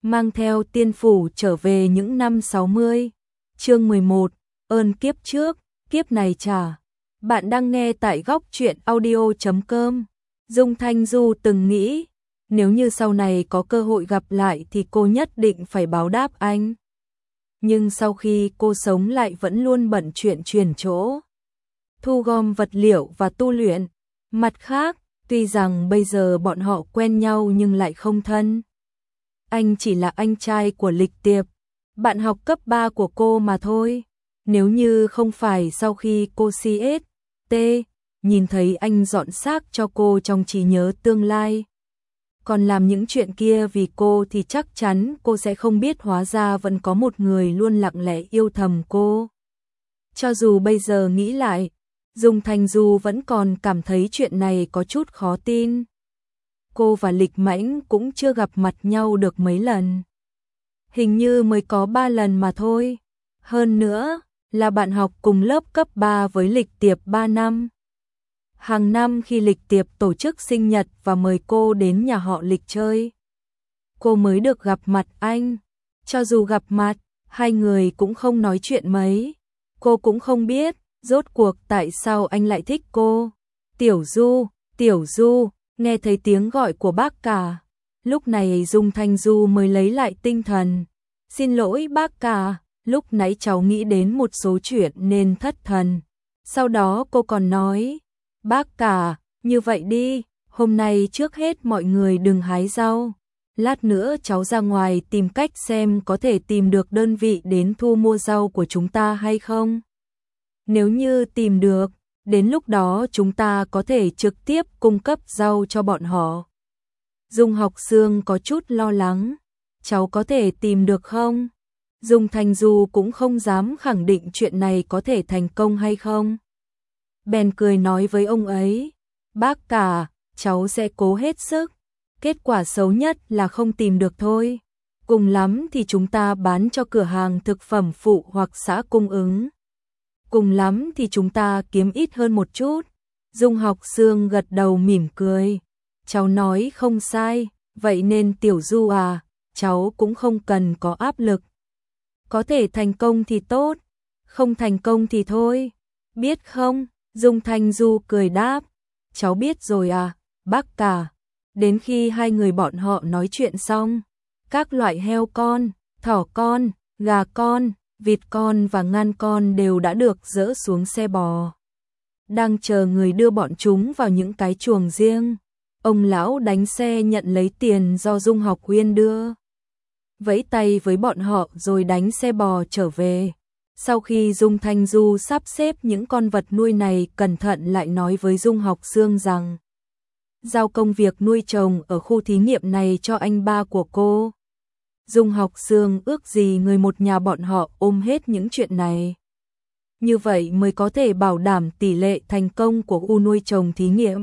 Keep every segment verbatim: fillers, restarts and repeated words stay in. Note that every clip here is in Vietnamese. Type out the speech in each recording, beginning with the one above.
mang theo tiên phủ trở về những năm sáu mươi. Chương mười một, ơn kiếp trước, kiếp này trả. Bạn đang nghe tại góc truyện audio chấm com. Dung Thanh Du từng nghĩ, nếu như sau này có cơ hội gặp lại thì cô nhất định phải báo đáp anh. Nhưng sau khi cô sống lại vẫn luôn bận chuyện chuyển chỗ, thu gom vật liệu và tu luyện. Mặt khác, tuy rằng bây giờ bọn họ quen nhau nhưng lại không thân. Anh chỉ là anh trai của Lịch Tiệp, bạn học cấp ba của cô mà thôi. Nếu như không phải sau khi cô xê ét tê nhìn thấy anh dọn xác cho cô trong trí nhớ tương lai, còn làm những chuyện kia vì cô thì chắc chắn cô sẽ không biết hóa ra vẫn có một người luôn lặng lẽ yêu thầm cô. Cho dù bây giờ nghĩ lại, Dung Thanh Du vẫn còn cảm thấy chuyện này có chút khó tin. Cô và Lịch Mãnh cũng chưa gặp mặt nhau được mấy lần. Hình như mới có ba lần mà thôi. Hơn nữa, là bạn học cùng lớp cấp ba với Lịch Tiệp ba năm. Hàng năm khi Lịch Tiệp tổ chức sinh nhật và mời cô đến nhà họ Lịch chơi, cô mới được gặp mặt anh. Cho dù gặp mặt, hai người cũng không nói chuyện mấy. Cô cũng không biết rốt cuộc tại sao anh lại thích cô. Tiểu Du, Tiểu Du, nghe thấy tiếng gọi của bác cả. Lúc này Dung Thanh Du mới lấy lại tinh thần. Xin lỗi bác cả, lúc nãy cháu nghĩ đến một số chuyện nên thất thần. Sau đó cô còn nói, bác cả, như vậy đi, hôm nay trước hết mọi người đừng hái rau. Lát nữa cháu ra ngoài tìm cách xem có thể tìm được đơn vị đến thu mua rau của chúng ta hay không. Nếu như tìm được, đến lúc đó chúng ta có thể trực tiếp cung cấp rau cho bọn họ. Dung Học Sương có chút lo lắng, cháu có thể tìm được không? Dung Thanh Du cũng không dám khẳng định chuyện này có thể thành công hay không. Bèn cười nói với ông ấy, bác cả, cháu sẽ cố hết sức. Kết quả xấu nhất là không tìm được thôi. Cùng lắm thì chúng ta bán cho cửa hàng thực phẩm phụ hoặc xã cung ứng. Cùng lắm thì chúng ta kiếm ít hơn một chút. Dung Học Sương gật đầu mỉm cười. Cháu nói không sai, vậy nên Tiểu Du à, cháu cũng không cần có áp lực. Có thể thành công thì tốt, không thành công thì thôi. Biết không? Dung Thanh Du cười đáp. Cháu biết rồi à, bác cả. Đến khi hai người bọn họ nói chuyện xong, các loại heo con, thỏ con, gà con, vịt con và ngan con đều đã được dỡ xuống xe bò. Đang chờ người đưa bọn chúng vào những cái chuồng riêng. Ông lão đánh xe nhận lấy tiền do Dung Học Huyên đưa, vẫy tay với bọn họ rồi đánh xe bò trở về. Sau khi Dung Thanh Du sắp xếp những con vật nuôi này cẩn thận lại nói với Dung Học Sương rằng giao công việc nuôi trồng ở khu thí nghiệm này cho anh ba của cô. Dung Học Sương ước gì người một nhà bọn họ ôm hết những chuyện này. Như vậy mới có thể bảo đảm tỷ lệ thành công của khu nuôi trồng thí nghiệm.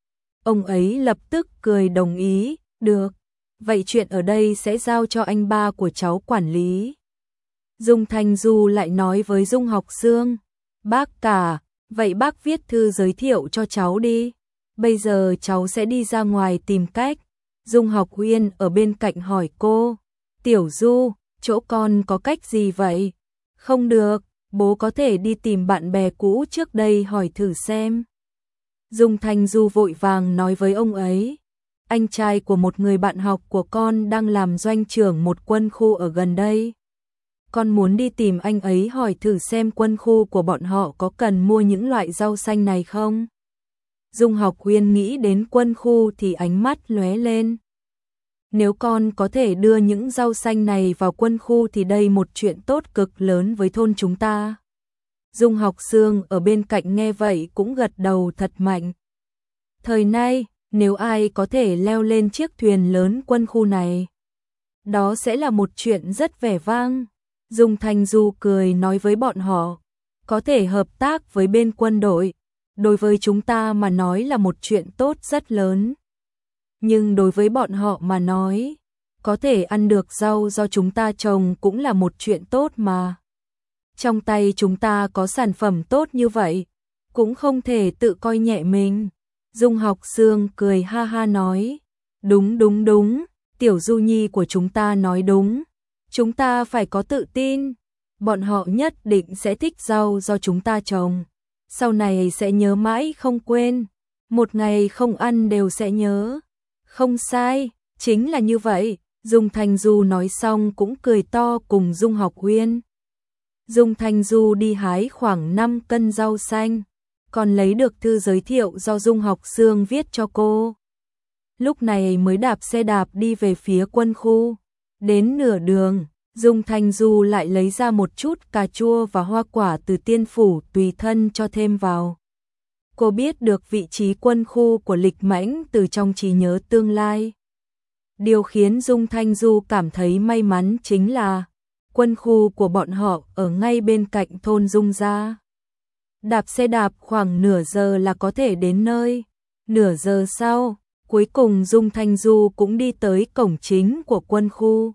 Ông ấy lập tức cười đồng ý, được, vậy chuyện ở đây sẽ giao cho anh ba của cháu quản lý. Dung Thanh Du lại nói với Dung Học Sương, bác cả, vậy bác viết thư giới thiệu cho cháu đi. Bây giờ cháu sẽ đi ra ngoài tìm cách. Dung Học Huyên ở bên cạnh hỏi cô, Tiểu Du, chỗ con có cách gì vậy? Không được, bố có thể đi tìm bạn bè cũ trước đây hỏi thử xem. Dung Thanh Du vội vàng nói với ông ấy, anh trai của một người bạn học của con đang làm doanh trưởng một quân khu ở gần đây. Con muốn đi tìm anh ấy hỏi thử xem quân khu của bọn họ có cần mua những loại rau xanh này không? Dung Học Huyên nghĩ đến quân khu thì ánh mắt lóe lên. Nếu con có thể đưa những rau xanh này vào quân khu thì đây một chuyện tốt cực lớn với thôn chúng ta. Dung Học Sương ở bên cạnh nghe vậy cũng gật đầu thật mạnh. Thời nay, nếu ai có thể leo lên chiếc thuyền lớn quân khu này, đó sẽ là một chuyện rất vẻ vang. Dung Thanh Du cười nói với bọn họ, có thể hợp tác với bên quân đội, đối với chúng ta mà nói là một chuyện tốt rất lớn. Nhưng đối với bọn họ mà nói, có thể ăn được rau do chúng ta trồng cũng là một chuyện tốt mà. Trong tay chúng ta có sản phẩm tốt như vậy, cũng không thể tự coi nhẹ mình. Dung Học Sương cười ha ha nói, đúng đúng đúng, Tiểu Du Nhi của chúng ta nói đúng, chúng ta phải có tự tin, bọn họ nhất định sẽ thích rau do chúng ta trồng, sau này sẽ nhớ mãi không quên, một ngày không ăn đều sẽ nhớ. Không sai, chính là như vậy. Dung Thanh Du nói xong cũng cười to cùng Dung Học Uyên. Dung Thanh Du đi hái khoảng năm cân rau xanh, còn lấy được thư giới thiệu do Dung Học Sương viết cho cô. Lúc này mới đạp xe đạp đi về phía quân khu. Đến nửa đường, Dung Thanh Du lại lấy ra một chút cà chua và hoa quả từ tiên phủ tùy thân cho thêm vào. Cô biết được vị trí quân khu của Lịch Mãnh từ trong trí nhớ tương lai. Điều khiến Dung Thanh Du cảm thấy may mắn chính là quân khu của bọn họ ở ngay bên cạnh thôn Dung gia. Đạp xe đạp khoảng nửa giờ là có thể đến nơi. Nửa giờ sau, cuối cùng Dung Thanh Du cũng đi tới cổng chính của quân khu.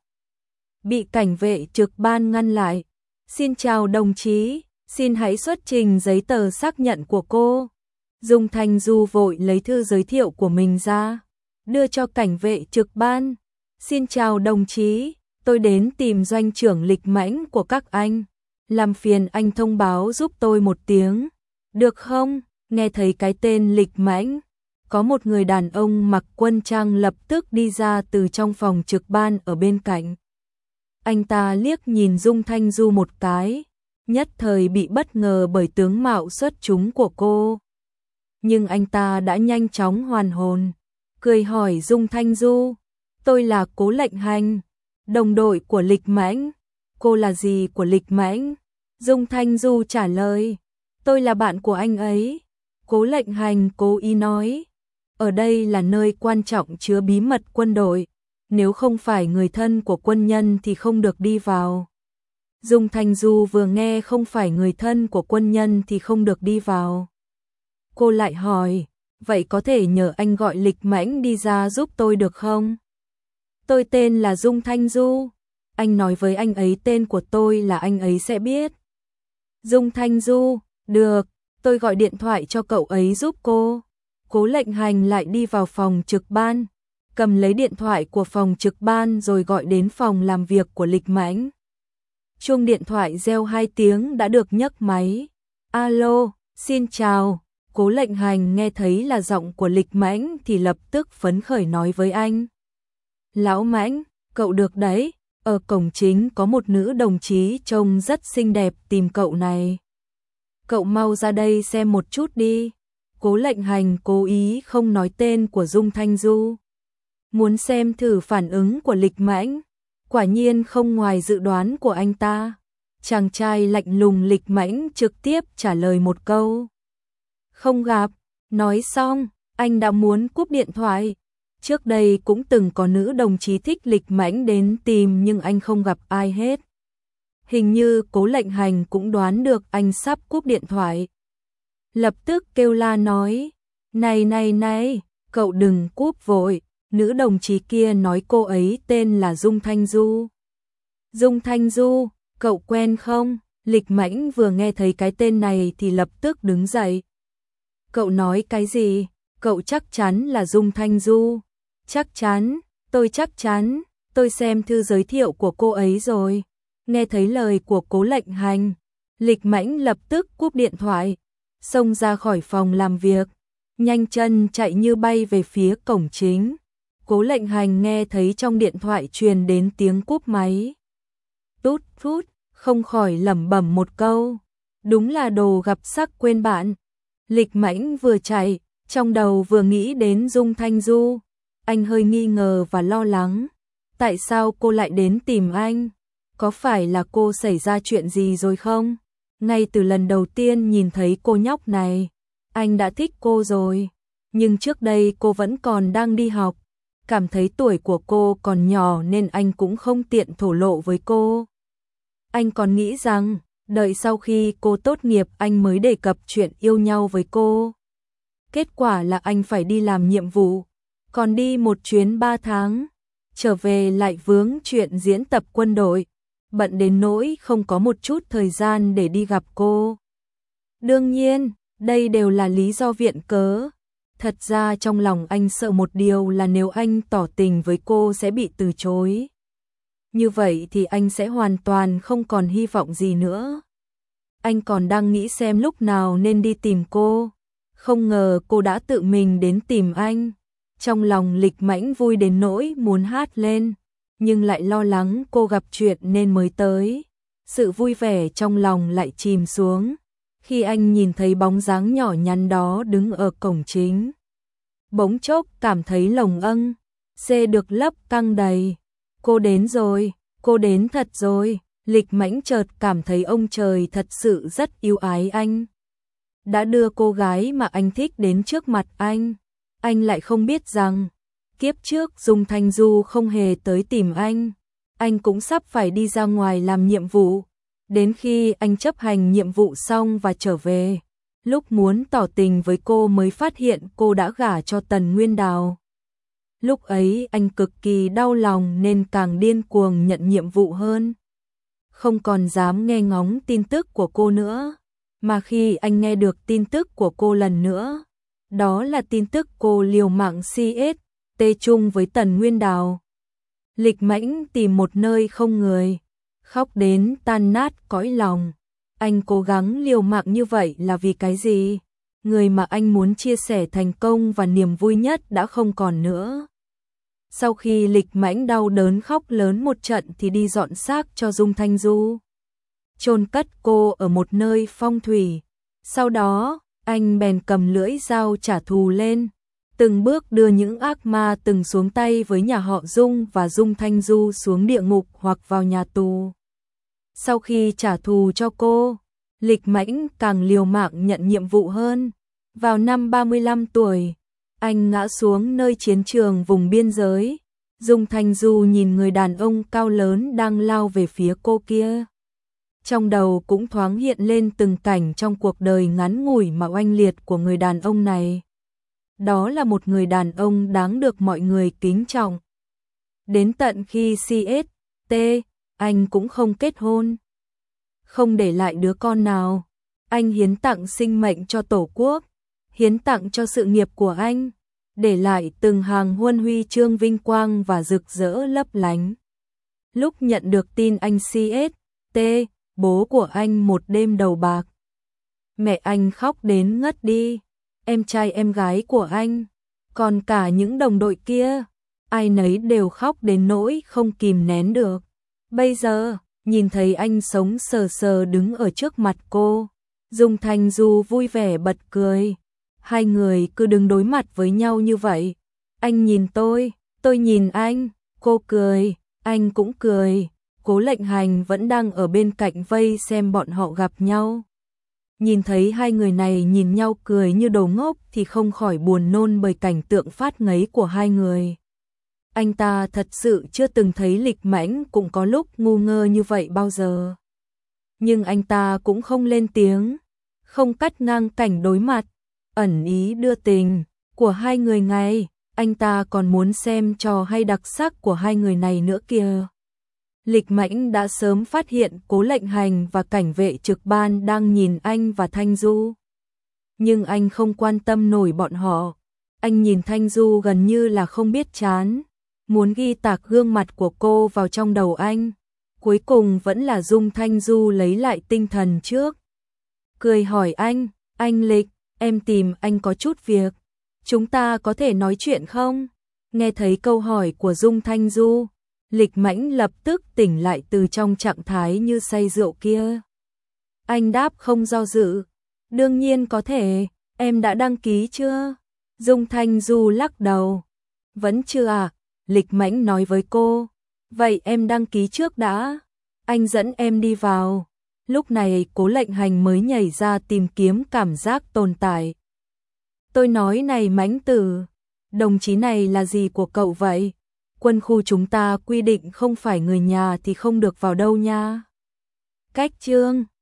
Bị cảnh vệ trực ban ngăn lại. Xin chào đồng chí, xin hãy xuất trình giấy tờ xác nhận của cô. Dung Thanh Du vội lấy thư giới thiệu của mình ra, đưa cho cảnh vệ trực ban. Xin chào đồng chí, tôi đến tìm doanh trưởng Lịch Mãnh của các anh. Làm phiền anh thông báo giúp tôi một tiếng, được không? Nghe thấy cái tên Lịch Mãnh, có một người đàn ông mặc quân trang lập tức đi ra từ trong phòng trực ban ở bên cạnh. Anh ta liếc nhìn Dung Thanh Du một cái, nhất thời bị bất ngờ bởi tướng mạo xuất chúng của cô. Nhưng anh ta đã nhanh chóng hoàn hồn, cười hỏi Dung Thanh Du, tôi là Cố Lệnh Hành, đồng đội của Lịch Mãnh. Cô là gì của Lịch Mãnh? Dung Thanh Du trả lời, tôi là bạn của anh ấy. Cố Lệnh Hành cố ý nói, ở đây là nơi quan trọng chứa bí mật quân đội, nếu không phải người thân của quân nhân thì không được đi vào. Dung Thanh Du vừa nghe không phải người thân của quân nhân thì không được đi vào. Cô lại hỏi, vậy có thể nhờ anh gọi Lịch Mãnh đi ra giúp tôi được không? Tôi tên là Dung Thanh Du, anh nói với anh ấy tên của tôi là anh ấy sẽ biết. Dung Thanh Du, được, tôi gọi điện thoại cho cậu ấy giúp cô. Cố Lệnh Hành lại đi vào phòng trực ban, cầm lấy điện thoại của phòng trực ban rồi gọi đến phòng làm việc của Lịch Mãnh. Chuông điện thoại reo hai tiếng đã được nhấc máy. Alo, xin chào. Cố Lệnh Hành nghe thấy là giọng của Lịch Mãnh thì lập tức phấn khởi nói với anh. Lão Mãnh, cậu được đấy, ở cổng chính có một nữ đồng chí trông rất xinh đẹp tìm cậu này. Cậu mau ra đây xem một chút đi. Cố Lệnh Hành cố ý không nói tên của Dung Thanh Du. Muốn xem thử phản ứng của Lịch Mãnh. Quả nhiên không ngoài dự đoán của anh ta. Chàng trai lạnh lùng Lịch Mãnh trực tiếp trả lời một câu. Không gặp. Nói xong, anh đã muốn cúp điện thoại. Trước đây cũng từng có nữ đồng chí thích Lịch Mãnh đến tìm nhưng anh không gặp ai hết. Hình như Cố Lệnh Hành cũng đoán được anh sắp cúp điện thoại. Lập tức kêu la nói, này này này, cậu đừng cúp vội, nữ đồng chí kia nói cô ấy tên là Dung Thanh Du. Dung Thanh Du, cậu quen không? Lịch Mãnh vừa nghe thấy cái tên này thì lập tức đứng dậy. Cậu nói cái gì? Cậu chắc chắn là Dung Thanh Du. Chắc chắn, tôi chắc chắn, tôi xem thư giới thiệu của cô ấy rồi. Nghe thấy lời của Cố Lệnh Hành, Lịch Mãnh lập tức cúp điện thoại, xông ra khỏi phòng làm việc, nhanh chân chạy như bay về phía cổng chính. Cố Lệnh Hành nghe thấy trong điện thoại truyền đến tiếng cúp máy. Tút tút, không khỏi lẩm bẩm một câu, đúng là đồ gặp sắc quên bạn. Lịch Mãnh vừa chạy, trong đầu vừa nghĩ đến Dung Thanh Du, anh hơi nghi ngờ và lo lắng. Tại sao cô lại đến tìm anh? Có phải là cô xảy ra chuyện gì rồi không? Ngay từ lần đầu tiên nhìn thấy cô nhóc này, anh đã thích cô rồi. Nhưng trước đây cô vẫn còn đang đi học. Cảm thấy tuổi của cô còn nhỏ nên anh cũng không tiện thổ lộ với cô. Anh còn nghĩ rằng, đợi sau khi cô tốt nghiệp anh mới đề cập chuyện yêu nhau với cô. Kết quả là anh phải đi làm nhiệm vụ, còn đi một chuyến ba tháng. Trở về lại vướng chuyện diễn tập quân đội, bận đến nỗi không có một chút thời gian để đi gặp cô. Đương nhiên, đây đều là lý do viện cớ. Thật ra trong lòng anh sợ một điều là nếu anh tỏ tình với cô sẽ bị từ chối. Như vậy thì anh sẽ hoàn toàn không còn hy vọng gì nữa. Anh còn đang nghĩ xem lúc nào nên đi tìm cô. Không ngờ cô đã tự mình đến tìm anh. Trong lòng Lịch Mãnh vui đến nỗi muốn hát lên, nhưng lại lo lắng cô gặp chuyện nên mới tới. Sự vui vẻ trong lòng lại chìm xuống khi anh nhìn thấy bóng dáng nhỏ nhắn đó đứng ở cổng chính. Bỗng chốc cảm thấy lồng âng, xê được lấp căng đầy. Cô đến rồi, cô đến thật rồi. Lịch Mãnh chợt cảm thấy ông trời thật sự rất yêu ái anh. Đã đưa cô gái mà anh thích đến trước mặt anh. Anh lại không biết rằng kiếp trước Dung Thanh Du không hề tới tìm anh. Anh cũng sắp phải đi ra ngoài làm nhiệm vụ. Đến khi anh chấp hành nhiệm vụ xong và trở về, lúc muốn tỏ tình với cô mới phát hiện cô đã gả cho Tần Nguyên Đào. Lúc ấy anh cực kỳ đau lòng nên càng điên cuồng nhận nhiệm vụ hơn. Không còn dám nghe ngóng tin tức của cô nữa. Mà khi anh nghe được tin tức của cô lần nữa, đó là tin tức cô liều mạng xê ét tê chung với Tần Nguyên Đào. Lịch Mãnh tìm một nơi không người, khóc đến tan nát cõi lòng. Anh cố gắng liều mạng như vậy là vì cái gì? Người mà anh muốn chia sẻ thành công và niềm vui nhất đã không còn nữa. Sau khi Lịch Mãnh đau đớn khóc lớn một trận thì đi dọn xác cho Dung Thanh Du, chôn cất cô ở một nơi phong thủy. Sau đó, anh bèn cầm lưỡi dao trả thù lên, từng bước đưa những ác ma từng xuống tay với nhà họ Dung và Dung Thanh Du xuống địa ngục hoặc vào nhà tù. Sau khi trả thù cho cô, Lịch Mãnh càng liều mạng nhận nhiệm vụ hơn. Vào năm ba mươi lăm tuổi, anh ngã xuống nơi chiến trường vùng biên giới. Dung Thanh Du nhìn người đàn ông cao lớn đang lao về phía cô kia. Trong đầu cũng thoáng hiện lên từng cảnh trong cuộc đời ngắn ngủi mà oanh liệt của người đàn ông này. Đó là một người đàn ông đáng được mọi người kính trọng. Đến tận khi xê ét tê, anh cũng không kết hôn, không để lại đứa con nào. Anh hiến tặng sinh mệnh cho Tổ quốc, hiến tặng cho sự nghiệp của anh, để lại từng hàng huân huy chương vinh quang và rực rỡ lấp lánh. Lúc nhận được tin anh xê ét tê, bố của anh một đêm đầu bạc. Mẹ anh khóc đến ngất đi, em trai em gái của anh, còn cả những đồng đội kia, ai nấy đều khóc đến nỗi không kìm nén được. Bây giờ, nhìn thấy anh sống sờ sờ đứng ở trước mặt cô, Dung Thanh Du vui vẻ bật cười. Hai người cứ đứng đối mặt với nhau như vậy. Anh nhìn tôi, tôi nhìn anh, cô cười, anh cũng cười. Cố Lệnh Hành vẫn đang ở bên cạnh vây xem bọn họ gặp nhau. Nhìn thấy hai người này nhìn nhau cười như đồ ngốc thì không khỏi buồn nôn bởi cảnh tượng phát ngấy của hai người. Anh ta thật sự chưa từng thấy Lịch Mãnh cũng có lúc ngu ngơ như vậy bao giờ. Nhưng anh ta cũng không lên tiếng, không cắt ngang cảnh đối mặt, ẩn ý đưa tình của hai người ngay. Anh ta còn muốn xem trò hay đặc sắc của hai người này nữa kìa. Lịch Mãnh đã sớm phát hiện Cố Lệnh Hành và cảnh vệ trực ban đang nhìn anh và Thanh Du. Nhưng anh không quan tâm nổi bọn họ. Anh nhìn Thanh Du gần như là không biết chán, muốn ghi tạc gương mặt của cô vào trong đầu anh. Cuối cùng vẫn là Dung Thanh Du lấy lại tinh thần trước. Cười hỏi anh, anh Lịch, em tìm anh có chút việc. Chúng ta có thể nói chuyện không? Nghe thấy câu hỏi của Dung Thanh Du, Lịch Mãnh lập tức tỉnh lại từ trong trạng thái như say rượu kia. Anh đáp không do dự. Đương nhiên có thể, em đã đăng ký chưa? Dung Thanh Du lắc đầu. Vẫn chưa à? Lịch Mãnh nói với cô. Vậy em đăng ký trước đã. Anh dẫn em đi vào. Lúc này Cố Lệnh Hành mới nhảy ra tìm kiếm cảm giác tồn tại. Tôi nói này Mãnh tử, đồng chí này là gì của cậu vậy? Quân khu chúng ta quy định không phải người nhà thì không được vào đâu nha. Cách chương